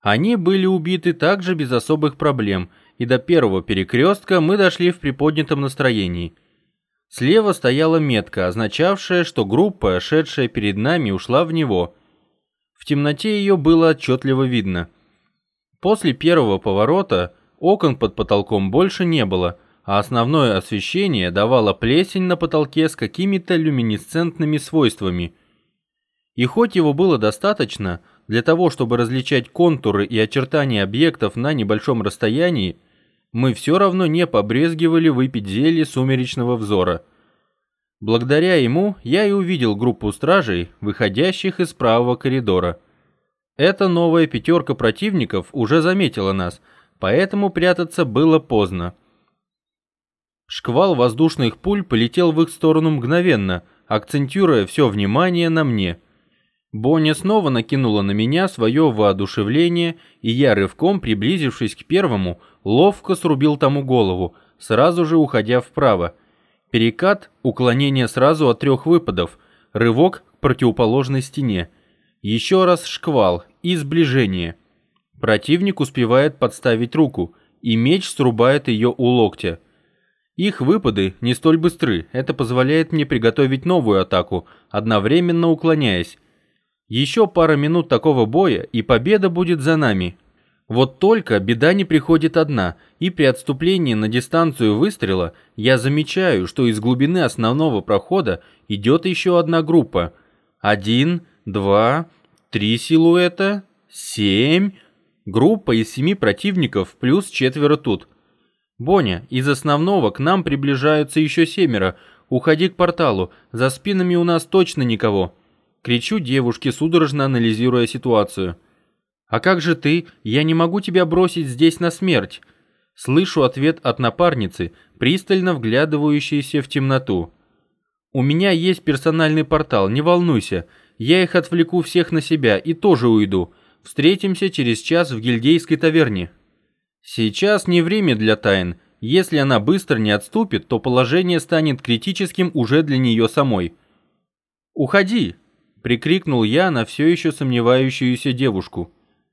Они были убиты также без особых проблем, и до первого перекрестка мы дошли в приподнятом настроении. Слева стояла метка, означавшая, что группа, шедшая перед нами, ушла в него. В темноте ее было отчетливо видно. После первого поворота окон под потолком больше не было, а основное освещение давало плесень на потолке с какими-то люминесцентными свойствами. И хоть его было достаточно для того, чтобы различать контуры и очертания объектов на небольшом расстоянии, мы все равно не побрезгивали выпить зелье сумеречного взора. Благодаря ему я и увидел группу стражей, выходящих из правого коридора. Эта новая пятерка противников уже заметила нас, поэтому прятаться было поздно. Шквал воздушных пуль полетел в их сторону мгновенно, акцентируя все внимание на мне. Боня снова накинула на меня свое воодушевление, и я, рывком приблизившись к первому, ловко срубил тому голову, сразу же уходя вправо. Перекат, уклонение сразу от 3 выпадов, рывок к противоположной стене. Еще раз шквал и сближение. Противник успевает подставить руку, и меч срубает ее у локтя. Их выпады не столь быстры, это позволяет мне приготовить новую атаку, одновременно уклоняясь. Еще пара минут такого боя, и победа будет за нами. Вот только беда не приходит одна, и при отступлении на дистанцию выстрела я замечаю, что из глубины основного прохода идет еще одна группа. 1, 2, 3 силуэта, 7. Группа из 7 противников плюс 4 тут. Боня, из основного к нам приближаются еще 7. Уходи к порталу, за спинами у нас точно никого. Кричу девушке, судорожно анализируя ситуацию. «А как же ты? Я не могу тебя бросить здесь на смерть!» Слышу ответ от напарницы, пристально вглядывающейся в темноту. «У меня есть персональный портал, не волнуйся. Я их отвлеку всех на себя и тоже уйду. Встретимся через час в гильдейской таверне». Сейчас не время для тайн. Если она быстро не отступит, то положение станет критическим уже для нее самой. «Уходи!» — прикрикнул я на все еще сомневающуюся девушку.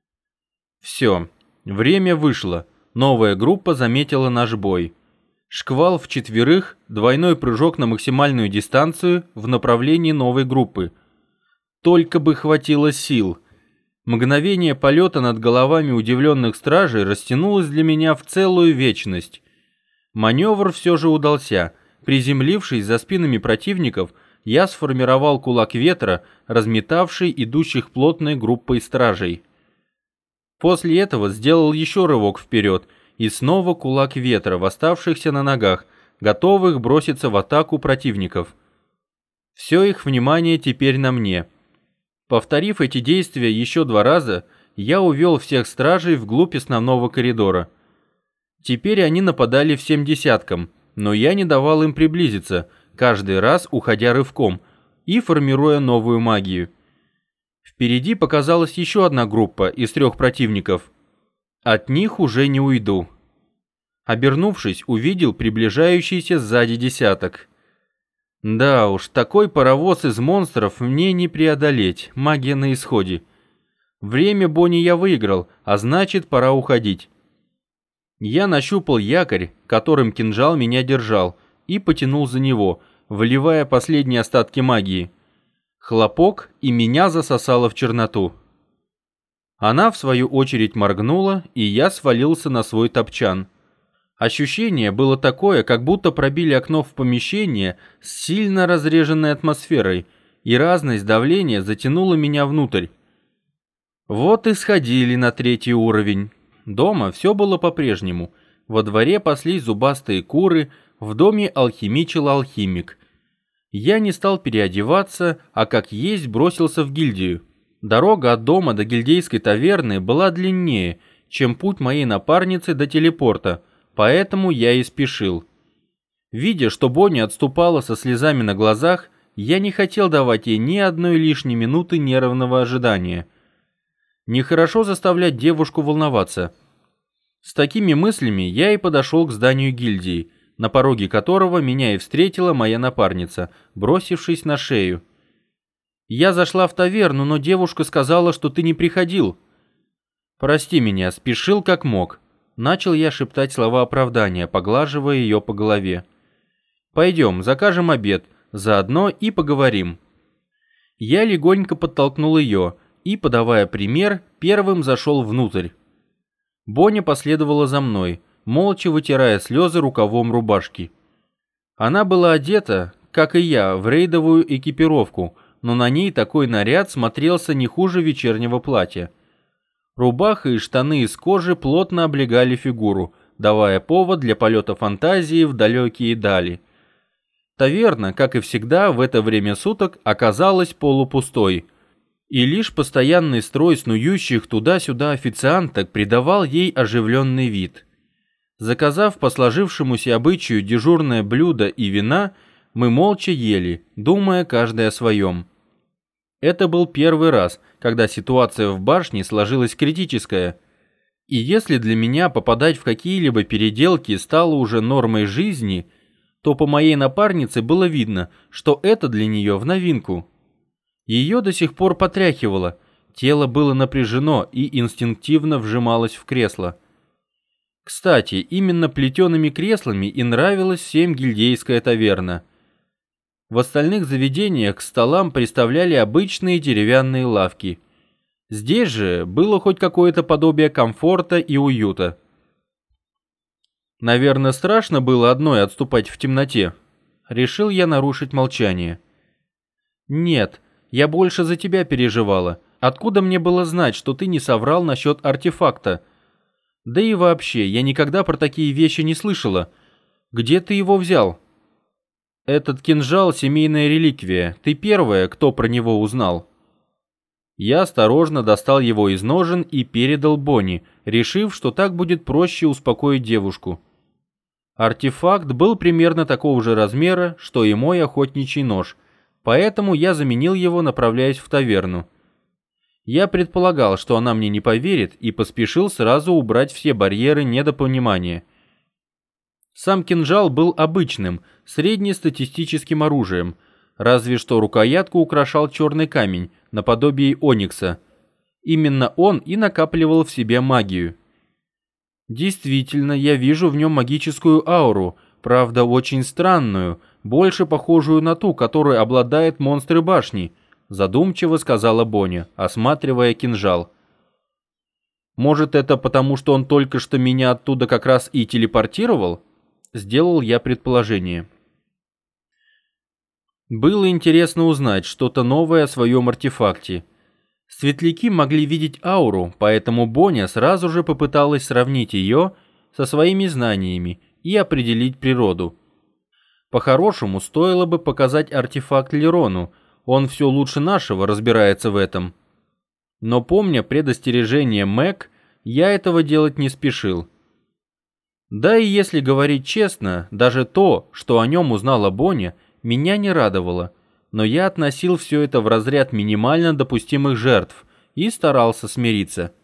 Все, время вышло. Новая группа заметила наш бой. Шквал в 4, двойной прыжок на максимальную дистанцию в направлении новой группы. Только бы хватило сил. Мгновение полета над головами удивленных стражей растянулось для меня в целую вечность. Маневр все же удался. Приземлившись за спинами противников, я сформировал кулак ветра, разметавший идущих плотной группой стражей. После этого сделал еще рывок вперед, и снова кулак ветра, восставшихся на ногах, готовых броситься в атаку противников. Все их внимание теперь на мне. Повторив эти действия еще 2 раза, я увел всех стражей вглубь основного коридора. Теперь они нападали всем десяткам, но я не давал им приблизиться, каждый раз уходя рывком и формируя новую магию. Впереди показалась еще одна группа из 3 противников. От них уже не уйду. Обернувшись, увидел приближающийся сзади десяток. Да уж, такой паровоз из монстров мне не преодолеть, магия на исходе. Время Бони я выиграл, а значит, пора уходить. Я нащупал якорь, которым кинжал меня держал, и потянул за него, выливая последние остатки магии. Хлопок, и меня засосало в черноту. Она, в свою очередь, моргнула, и я свалился на свой топчан. Ощущение было такое, как будто пробили окно в помещение с сильно разреженной атмосферой, и разность давления затянула меня внутрь. Вот и сходили на 3-й уровень. Дома все было по-прежнему. Во дворе паслись зубастые куры, в доме алхимичил алхимик. Я не стал переодеваться, а как есть бросился в гильдию. Дорога от дома до гильдейской таверны была длиннее, чем путь моей напарницы до телепорта, поэтому я и спешил. Видя, что Бонни отступала со слезами на глазах, я не хотел давать ей ни одной лишней минуты нервного ожидания. Нехорошо заставлять девушку волноваться. С такими мыслями я и подошел к зданию гильдии, на пороге которого меня и встретила моя напарница, бросившись на шею. «Я зашла в таверну, но девушка сказала, что ты не приходил». «Прости меня, спешил как мог». Начал я шептать слова оправдания, поглаживая ее по голове. «Пойдем, закажем обед, заодно и поговорим». Я легонько подтолкнул ее и, подавая пример, первым зашел внутрь. Боня последовала за мной, молча вытирая слезы рукавом рубашки. Она была одета, как и я, в рейдовую экипировку, но на ней такой наряд смотрелся не хуже вечернего платья. Рубаха и штаны из кожи плотно облегали фигуру, давая повод для полета фантазии в далекие дали. Таверна, как и всегда, в это время суток оказалась полупустой, и лишь постоянный строй снующих туда-сюда официанток придавал ей оживленный вид. Заказав по сложившемуся обычаю дежурное блюдо и вина, мы молча ели, думая каждый о своем. Это был первый раз, когда ситуация в башне сложилась критическая, и если для меня попадать в какие-либо переделки стало уже нормой жизни, то по моей напарнице было видно, что это для нее в новинку. Ее до сих пор потряхивало, тело было напряжено и инстинктивно вжималось в кресло. Кстати, именно плетеными креслами и нравилась всем гильдейская таверна. В остальных заведениях к столам приставляли обычные деревянные лавки. Здесь же было хоть какое-то подобие комфорта и уюта. Наверное, страшно было одной отступать в темноте. Решил я нарушить молчание. «Нет, я больше за тебя переживала. Откуда мне было знать, что ты не соврал насчет артефакта? Да и вообще, я никогда про такие вещи не слышала. Где ты его взял?» «Этот кинжал — семейная реликвия. Ты первая, кто про него узнал». Я осторожно достал его из ножен и передал Бонни, решив, что так будет проще успокоить девушку. Артефакт был примерно такого же размера, что и мой охотничий нож, поэтому я заменил его, направляясь в таверну. Я предполагал, что она мне не поверит, и поспешил сразу убрать все барьеры недопонимания. Сам кинжал был обычным, среднестатистическим оружием, разве что рукоятку украшал черный камень, наподобие оникса. Именно он и накапливал в себе магию. Действительно, я вижу в нем магическую ауру, правда очень странную, больше похожую на ту, которой обладает монстры башни, задумчиво сказала Боня, осматривая кинжал. Может, это потому, что он только что меня оттуда как раз и телепортировал? Сделал я предположение. Было интересно узнать что-то новое о своем артефакте. Светляки могли видеть ауру, поэтому Боня сразу же попыталась сравнить ее со своими знаниями и определить природу. По-хорошему, стоило бы показать артефакт Лерону, он все лучше нашего разбирается в этом. Но помня предостережение Мэг, я этого делать не спешил. Да и если говорить честно, даже то, что о нем узнала Боня, меня не радовало, но я относил все это в разряд минимально допустимых жертв и старался смириться.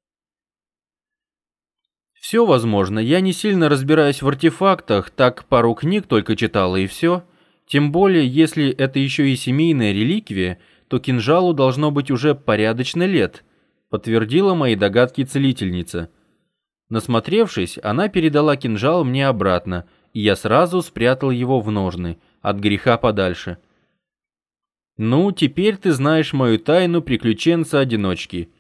Все возможно, я не сильно разбираюсь в артефактах, так пару книг только читала и все. Тем более, если это еще и семейная реликвия, то кинжалу должно быть уже порядочно лет, подтвердила мои догадки целительница. Насмотревшись, она передала кинжал мне обратно, и я сразу спрятал его в ножны, от греха подальше. «Ну, теперь ты знаешь мою тайну приключенца-одиночки.